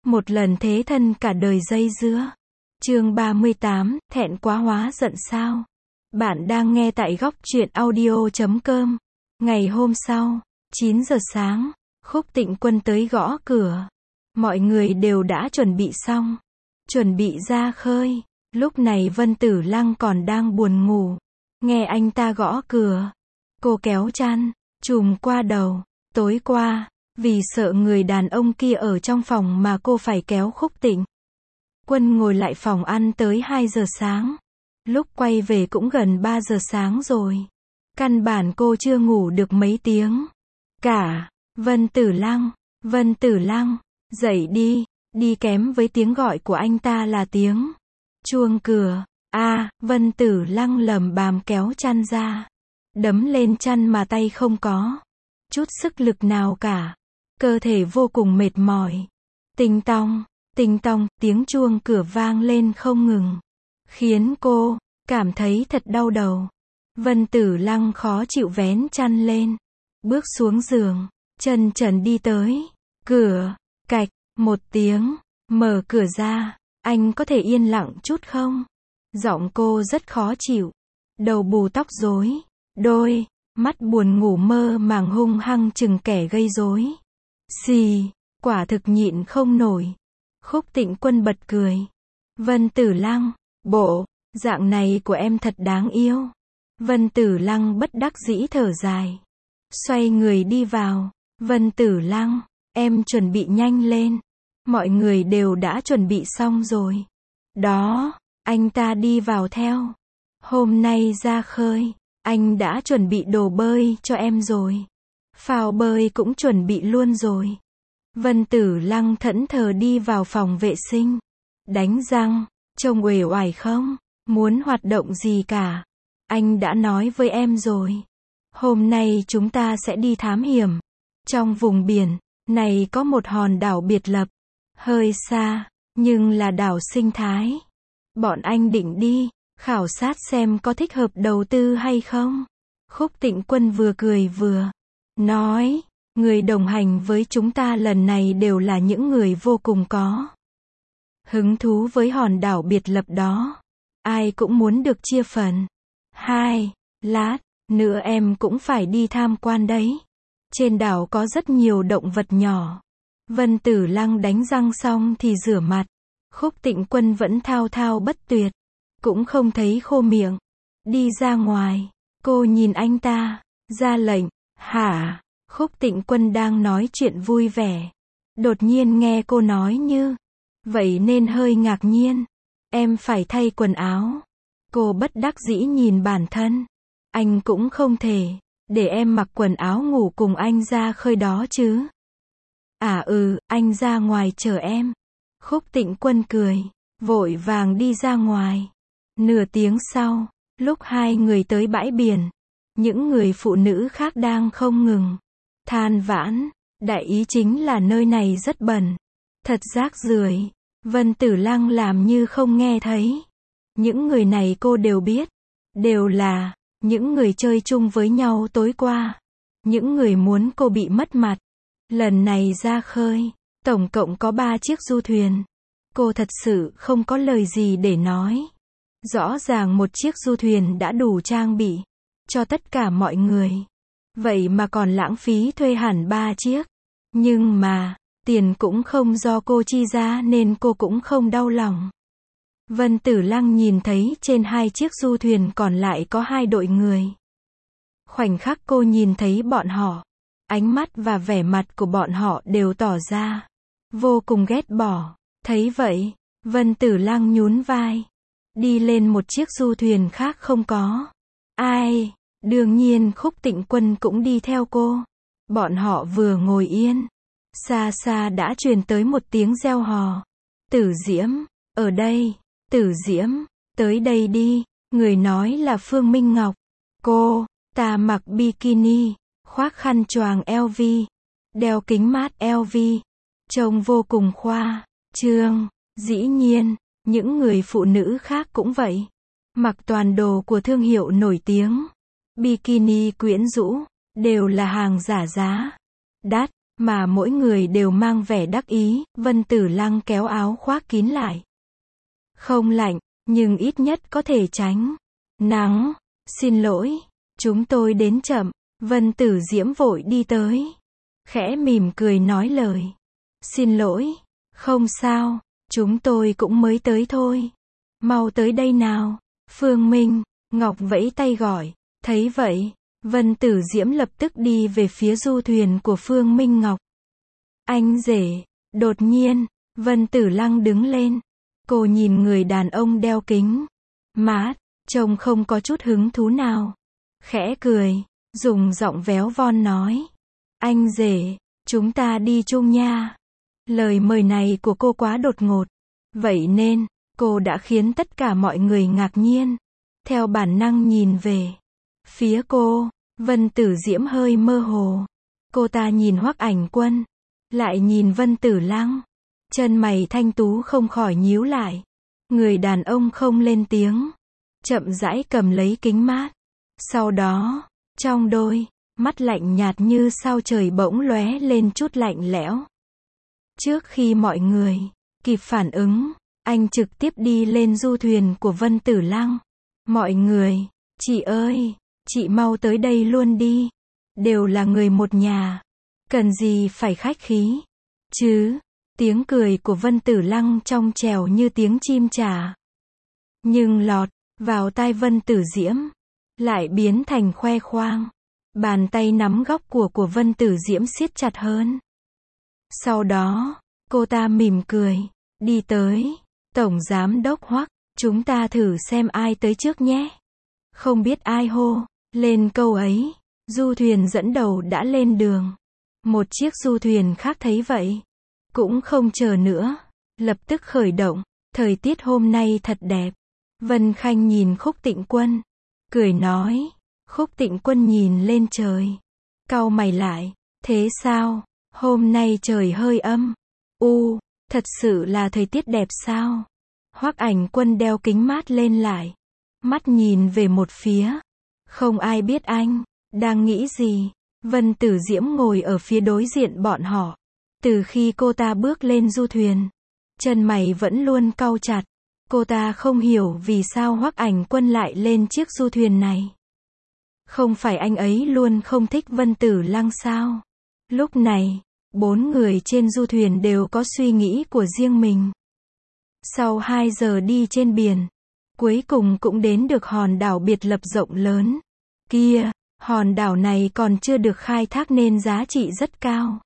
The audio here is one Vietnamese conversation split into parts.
một lần thế thân cả đời dây dưa. Chương 38, thẹn quá hóa giận sao? Bạn đang nghe tại góc truyện audio.com. Ngày hôm sau, 9 giờ sáng, Khúc Tịnh Quân tới gõ cửa. Mọi người đều đã chuẩn bị xong, chuẩn bị ra khơi. Lúc này Vân Tử Lăng còn đang buồn ngủ. Nghe anh ta gõ cửa, cô kéo chăn, trùm qua đầu. Tối qua, vì sợ người đàn ông kia ở trong phòng mà cô phải kéo Khúc Tịnh Quân ngồi lại phòng ăn tới 2 giờ sáng. Lúc quay về cũng gần 3 giờ sáng rồi. Căn bản cô chưa ngủ được mấy tiếng cả. Vân Tử Lăng, dậy đi. Đi kém với tiếng gọi của anh ta là tiếng chuông cửa. Vân Tử Lăng lẩm bẩm kéo chăn ra, đấm lên chăn mà tay không có chút sức lực nào cả. Cơ thể vô cùng mệt mỏi. Tinh tong, tiếng chuông cửa vang lên không ngừng, khiến cô cảm thấy thật đau đầu. Vân Tử Lăng khó chịu vén chăn lên, bước xuống giường, chân trần đi tới cửa, cạch một tiếng, mở cửa ra. Anh có thể yên lặng chút không? Giọng cô rất khó chịu. Đầu bù tóc rối, đôi mắt buồn ngủ mơ màng hung hăng chừng kẻ gây rối. Xì, quả thực nhịn không nổi. Khúc Tịnh Quân bật cười. Vân Tử Lăng, bộ dạng này của em thật đáng yêu. Vân Tử Lăng bất đắc dĩ thở dài, xoay người đi vào. Vân Tử Lăng, em chuẩn bị nhanh lên. Mọi người đều đã chuẩn bị xong rồi. Đó, anh ta đi vào theo. Hôm nay ra khơi, anh đã chuẩn bị đồ bơi cho em rồi. Phao bơi cũng chuẩn bị luôn rồi. Vân Tử Lăng thẫn thờ đi vào phòng vệ sinh. Đánh răng, trông uể oải không? Muốn hoạt động gì cả? Anh đã nói với em rồi. Hôm nay chúng ta sẽ đi thám hiểm. Trong vùng biển này có một hòn đảo biệt lập. Hơi xa, nhưng là đảo sinh thái. Bọn anh định đi khảo sát xem có thích hợp đầu tư hay không. Khúc Tịnh Quân vừa cười vừa nói, người đồng hành với chúng ta lần này đều là những người vô cùng có hứng thú với hòn đảo biệt lập đó. Ai cũng muốn được chia phần. Lát nữa em cũng phải đi tham quan đấy. Trên đảo có rất nhiều động vật nhỏ. Vân Tử Lăng đánh răng xong thì rửa mặt. Khúc Tịnh Quân vẫn thao thao bất tuyệt, cũng không thấy khô miệng. Đi ra ngoài, cô nhìn anh ta, ra lệnh. Hả? Khúc Tịnh Quân đang nói chuyện vui vẻ, đột nhiên nghe cô nói như vậy nên hơi ngạc nhiên. Em phải thay quần áo. Cô bất đắc dĩ nhìn bản thân. Anh cũng không thể để em mặc quần áo ngủ cùng anh ra khơi đó chứ. Anh ra ngoài chờ em. Khúc Tịnh Quân cười, vội vàng đi ra ngoài. Nửa tiếng sau, lúc hai người tới bãi biển, những người phụ nữ khác đang không ngừng than vãn. Đại ý chính là nơi này rất bẩn, thật rác rưởi. Vân Tử Lăng làm như không nghe thấy. Những người này cô đều biết, đều là những người chơi chung với nhau tối qua. Những người muốn cô bị mất mặt. Lần này ra khơi, tổng cộng có 3 chiếc du thuyền. Cô thật sự không có lời gì để nói. Rõ ràng một chiếc du thuyền đã đủ trang bị cho tất cả mọi người. Vậy mà còn lãng phí thuê hẳn 3 chiếc. Nhưng mà, tiền cũng không do cô chi ra nên cô cũng không đau lòng. Vân Tử Lăng nhìn thấy trên 2 chiếc du thuyền còn lại có 2 đội người. Khoảnh khắc cô nhìn thấy bọn họ, ánh mắt và vẻ mặt của bọn họ đều tỏ ra vô cùng ghét bỏ. Thấy vậy, Vân Tử Lăng nhún vai, đi lên một chiếc du thuyền khác không có ai. Đương nhiên Khúc Tịnh Quân cũng đi theo cô. Bọn họ vừa ngồi yên, xa xa đã truyền tới một tiếng reo hò. Tử Diễm, ở đây. Tử Diễm, tới đây đi. Người nói là Phương Minh Ngọc. Cô ta mặc bikini, khoác khăn choàng LV, đeo kính mát LV, trông vô cùng khoa trương. Dĩ nhiên, những người phụ nữ khác cũng vậy, mặc toàn đồ của thương hiệu nổi tiếng. Bikini quyến rũ, đều là hàng giả giá đắt. mà mỗi người đều mang vẻ đắc ý. Vân Tử Lăng kéo áo khoác kín lại. Không lạnh, nhưng ít nhất có thể tránh nắng. Xin lỗi, chúng tôi đến chậm. Vân Tử Diễm vội đi tới, khẽ mỉm cười nói lời xin lỗi. Không sao, chúng tôi cũng mới tới thôi. Mau tới đây nào. Phương Minh Ngọc vẫy tay gọi. Thấy vậy, Vân Tử Diễm lập tức đi về phía du thuyền của Phương Minh Ngọc. Anh rể. Đột nhiên, Vân Tử Lăng đứng lên. Cô nhìn người đàn ông đeo kính mát, trông không có chút hứng thú nào. Khẽ cười, dùng giọng véo von nói. Anh rể, chúng ta đi chung nha. Lời mời này của cô quá đột ngột. Vậy nên, cô đã khiến tất cả mọi người ngạc nhiên. Theo bản năng nhìn về phía cô, Vân Tử Diễm hơi mơ hồ. Cô ta nhìn Hoắc Ảnh Quân, lại nhìn Vân Tử Lăng. Chân mày thanh tú không khỏi nhíu lại. Người đàn ông không lên tiếng, chậm rãi cầm lấy kính mát. Sau đó, trong đôi mắt lạnh nhạt như sao trời bỗng lóe lên chút lạnh lẽo. Trước khi mọi người kịp phản ứng, anh trực tiếp đi lên du thuyền của Vân Tử Lăng. Mọi người, chị ơi, chị mau tới đây luôn đi. Đều là người một nhà. Cần gì phải khách khí chứ. Tiếng cười của Vân Tử Lăng trong trẻo như tiếng chim chả. Nhưng lọt vào tai Vân Tử Diễm, lại biến thành khoe khoang. Bàn tay nắm góc của Vân Tử Diễm siết chặt hơn. Sau đó, cô ta mỉm cười, đi tới. Tổng giám đốc Hoắc, chúng ta thử xem ai tới trước nhé. Không biết ai hô lên câu ấy, du thuyền dẫn đầu đã lên đường. Một chiếc du thuyền khác thấy vậy, cũng không chờ nữa, lập tức khởi động. Thời tiết hôm nay thật đẹp. Vân Khanh nhìn Khúc Tịnh Quân, cười nói. Khúc Tịnh Quân nhìn lên trời, cau mày lại. Thế sao? Hôm nay trời hơi âm u, thật sự là thời tiết đẹp sao? Hoắc Ảnh Quân đeo kính mát lên lại, mắt nhìn về một phía. Không ai biết anh đang nghĩ gì. Vân Tử Diễm ngồi ở phía đối diện bọn họ. Từ khi cô ta bước lên du thuyền, chân mày vẫn luôn cau chặt. Cô ta không hiểu vì sao Hoắc Ảnh Quân lại lên chiếc du thuyền này. Không phải anh ấy luôn không thích Vân Tử Lăng sao? Lúc này, 4 người trên du thuyền đều có suy nghĩ của riêng mình. Sau 2 giờ đi trên biển, cuối cùng cũng đến được hòn đảo biệt lập rộng lớn kia. Hòn đảo này còn chưa được khai thác nên giá trị rất cao.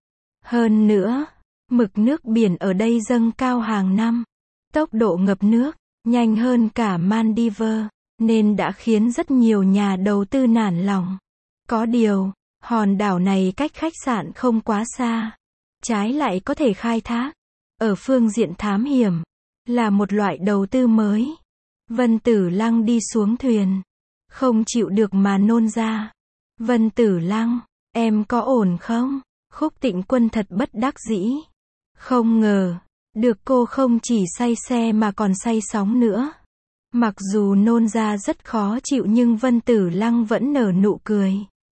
Hơn nữa, mực nước biển ở đây dâng cao hàng năm. Tốc độ ngập nước nhanh hơn cả Maldives, nên đã khiến rất nhiều nhà đầu tư nản lòng. Có điều, hòn đảo này cách khách sạn không quá xa, trái lại có thể khai thác. Ở phương diện thám hiểm, là một loại đầu tư mới. Vân Tử Lăng đi xuống thuyền, không chịu được mà nôn ra. Vân Tử Lăng, em có ổn không? Khúc Tịnh Quân thật bất đắc dĩ. Không ngờ, được cô không chỉ say xe mà còn say sóng nữa. Mặc dù nôn ra rất khó chịu nhưng Vân Tử Lăng vẫn nở nụ cười.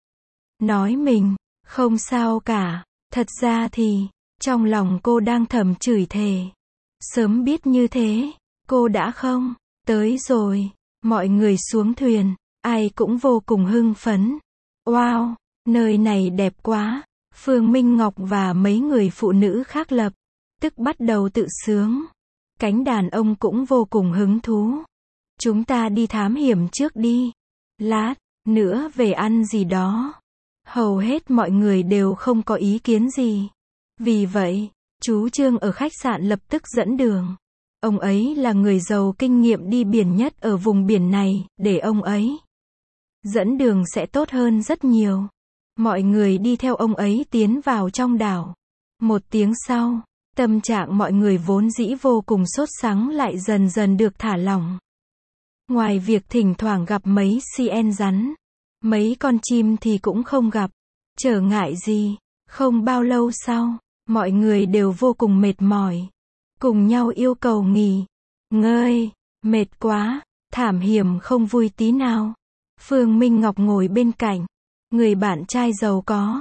Nói mình, không sao cả. Thật ra thì, trong lòng cô đang thầm chửi thề. Sớm biết như thế, cô đã không tới rồi. Mọi người xuống thuyền, ai cũng vô cùng hưng phấn. Wow, nơi này đẹp quá. Phương Minh Ngọc và mấy người phụ nữ khác lập tức bắt đầu tự sướng. Cánh đàn ông cũng vô cùng hứng thú. Chúng ta đi thám hiểm trước đi. Lát nữa về ăn gì đó. Hầu hết mọi người đều không có ý kiến gì. Vì vậy, chú Trương ở khách sạn lập tức dẫn đường. Ông ấy là người giàu kinh nghiệm đi biển nhất ở vùng biển này, để ông ấy dẫn đường sẽ tốt hơn rất nhiều. Mọi người đi theo ông ấy tiến vào trong đảo. 1 tiếng sau, tâm trạng mọi người vốn dĩ vô cùng sốt sắng lại dần dần được thả lỏng. Ngoài việc thỉnh thoảng gặp mấy CN rắn, mấy con chim thì cũng không gặp trở ngại gì. Không bao lâu sau, mọi người đều vô cùng mệt mỏi, cùng nhau yêu cầu nghỉ ngơi. Mệt quá, thảm hiểm không vui tí nào. Phương Minh Ngọc ngồi bên cạnh người bạn trai giàu có,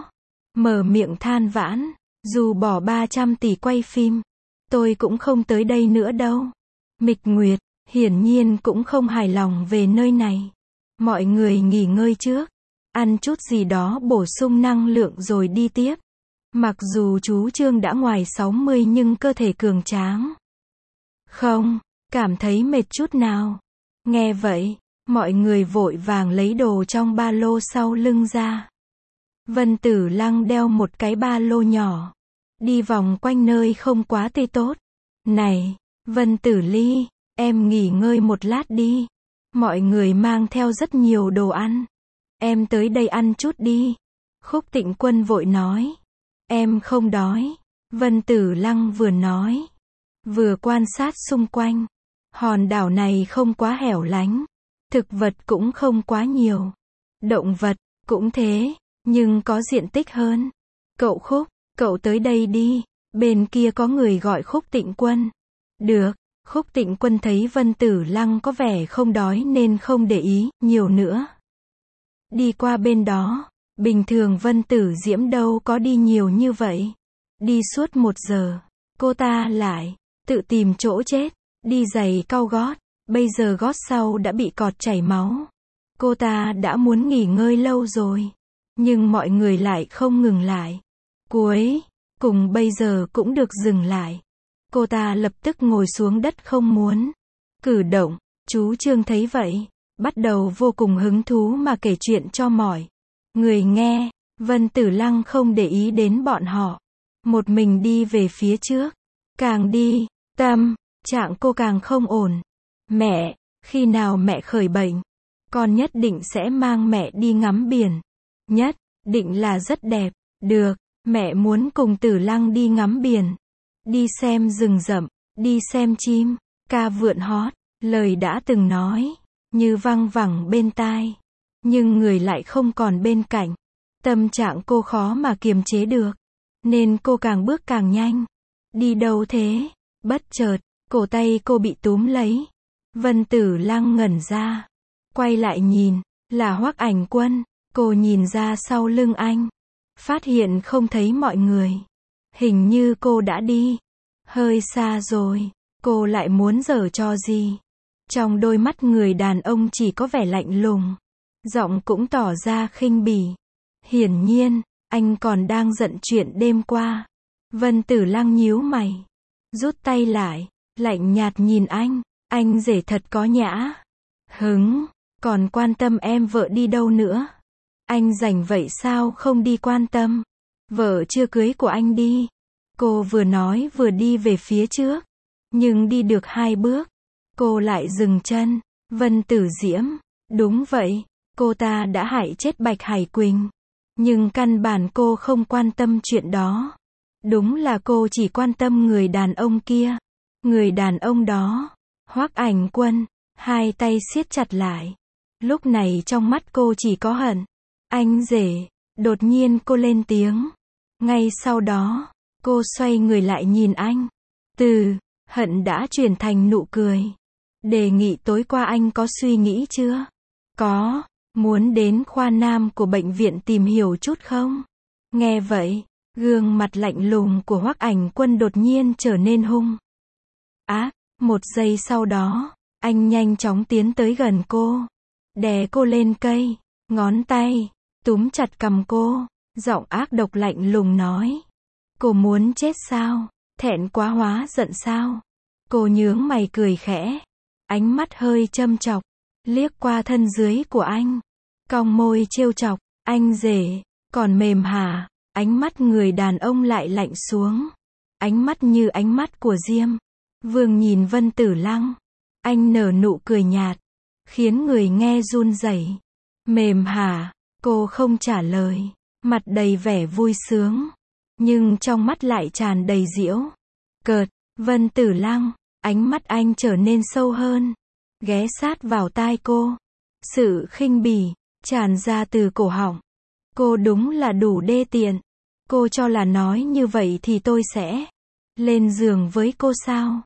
mở miệng than vãn, dù bỏ 300 tỷ quay phim, tôi cũng không tới đây nữa đâu. Mịch Nguyệt, hiển nhiên cũng không hài lòng về nơi này. Mọi người nghỉ ngơi trước, ăn chút gì đó bổ sung năng lượng rồi đi tiếp. Mặc dù chú Trương đã ngoài 60 nhưng cơ thể cường tráng. Không, cảm thấy mệt chút nào. Nghe vậy, mọi người vội vàng lấy đồ trong ba lô sau lưng ra. Vân Tử Lăng đeo một cái ba lô nhỏ, đi vòng quanh nơi không quá tươi tốt. Này, Vân Tử Ly, em nghỉ ngơi một lát đi. Mọi người mang theo rất nhiều đồ ăn. Em tới đây ăn chút đi. Khúc Tịnh Quân vội nói. Em không đói. Vân Tử Lăng vừa nói, vừa quan sát xung quanh. Hòn đảo này không quá hẻo lánh. Thực vật cũng không quá nhiều. Động vật cũng thế, nhưng có diện tích hơn. Cậu Khúc, cậu tới đây đi. Bên kia có người gọi Khúc Tịnh Quân. Được. Khúc Tịnh Quân thấy Vân Tử Lăng có vẻ không đói nên không để ý nhiều nữa. Đi qua bên đó, bình thường Vân Tử Diễm đâu có đi nhiều như vậy. Đi suốt 1 giờ, cô ta lại tự tìm chỗ chết, đi giày cau gót, bây giờ gót sau đã bị cọt chảy máu. Cô ta đã muốn nghỉ ngơi lâu rồi, nhưng mọi người lại không ngừng lại. Cuối cùng bây giờ cũng được dừng lại. Cô ta lập tức ngồi xuống đất không muốn cử động. Chú Trương thấy vậy, bắt đầu vô cùng hứng thú mà kể chuyện cho mọi người nghe. Vân Tử Lăng không để ý đến bọn họ, một mình đi về phía trước. Càng đi, tâm trạng cô càng không ổn. Mẹ, khi nào mẹ khởi bệnh, con nhất định sẽ mang mẹ đi ngắm biển. Nhất định là rất đẹp. Được, mẹ muốn cùng Tử Lăng đi ngắm biển, đi xem rừng rậm, đi xem chim, ca vượn hót. Lời đã từng nói, như văng vẳng bên tai, nhưng người lại không còn bên cạnh. Tâm trạng cô khó mà kiềm chế được, nên cô càng bước càng nhanh. Đi đâu thế? Bất chợt, cổ tay cô bị túm lấy. Vân Tử Lăng ngẩn ra, quay lại nhìn, là Hoắc Ảnh Quân. Cô nhìn ra sau lưng anh, phát hiện không thấy mọi người. Hình như cô đã đi hơi xa rồi. Cô lại muốn giở trò gì? Trong đôi mắt người đàn ông chỉ có vẻ lạnh lùng, giọng cũng tỏ ra khinh bỉ. Hiển nhiên, anh còn đang giận chuyện đêm qua. Vân Tử Lăng nhíu mày, rút tay lại, lạnh nhạt nhìn anh rể thật có nhã hứng, còn quan tâm em vợ đi đâu nữa. Anh rảnh vậy sao không đi quan tâm vợ chưa cưới của anh đi. Cô vừa nói vừa đi về phía trước, nhưng đi được 2 bước, cô lại dừng chân. Vân Tử Diễm, đúng vậy, cô ta đã hại chết Bạch Hải Quỳnh, nhưng căn bản cô không quan tâm chuyện đó. Đúng là cô chỉ quan tâm người đàn ông kia. Người đàn ông đó, Hoắc Ảnh Quân. Hai tay siết chặt lại. Lúc này trong mắt cô chỉ có hận. Anh rể. Đột nhiên cô lên tiếng. Ngay sau đó, cô xoay người lại nhìn anh. Từ hận đã chuyển thành nụ cười. Đề nghị tối qua anh có suy nghĩ chưa? Có. Muốn đến khoa nam của bệnh viện tìm hiểu chút không? Nghe vậy, gương mặt lạnh lùng của Hoắc Ảnh Quân đột nhiên trở nên hung ác. 1 giây sau đó, anh nhanh chóng tiến tới gần cô, đè cô lên cây, ngón tay túm chặt cằm cô, giọng ác độc lạnh lùng nói. Cô muốn chết sao? Thẹn quá hóa giận sao? Cô nhướng mày cười khẽ, ánh mắt hơi châm chọc, liếc qua thân dưới của anh, cong môi trêu chọc. Anh rể, còn mềm hả? Ánh mắt người đàn ông lại lạnh xuống, ánh mắt như ánh mắt của Diêm Vương nhìn Vân Tử Lăng. Anh nở nụ cười nhạt, khiến người nghe run rẩy. Mềm hả? Cô không trả lời, mặt đầy vẻ vui sướng, nhưng trong mắt lại tràn đầy giễu cợt. Vân Tử Lăng, ánh mắt anh trở nên sâu hơn, ghé sát vào tai cô. Sự khinh bỉ tràn ra từ cổ họng. Cô đúng là đủ đê tiện. Cô cho là nói như vậy thì tôi sẽ lên giường với cô sao?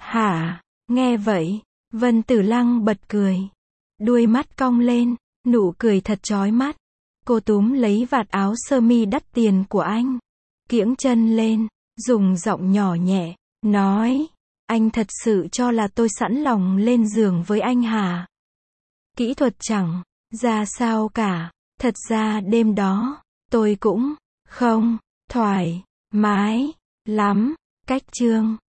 Hả? Nghe vậy, Vân Tử Lăng bật cười, đuôi mắt cong lên, nụ cười thật chói mắt. Cô túm lấy vạt áo sơ mi đắt tiền của anh, kiễng chân lên, dùng giọng nhỏ nhẹ, nói, anh thật sự cho là tôi sẵn lòng lên giường với anh hả? Kỹ thuật chẳng ra sao cả, thật ra đêm đó, tôi cũng không thoải mái lắm. Cách chương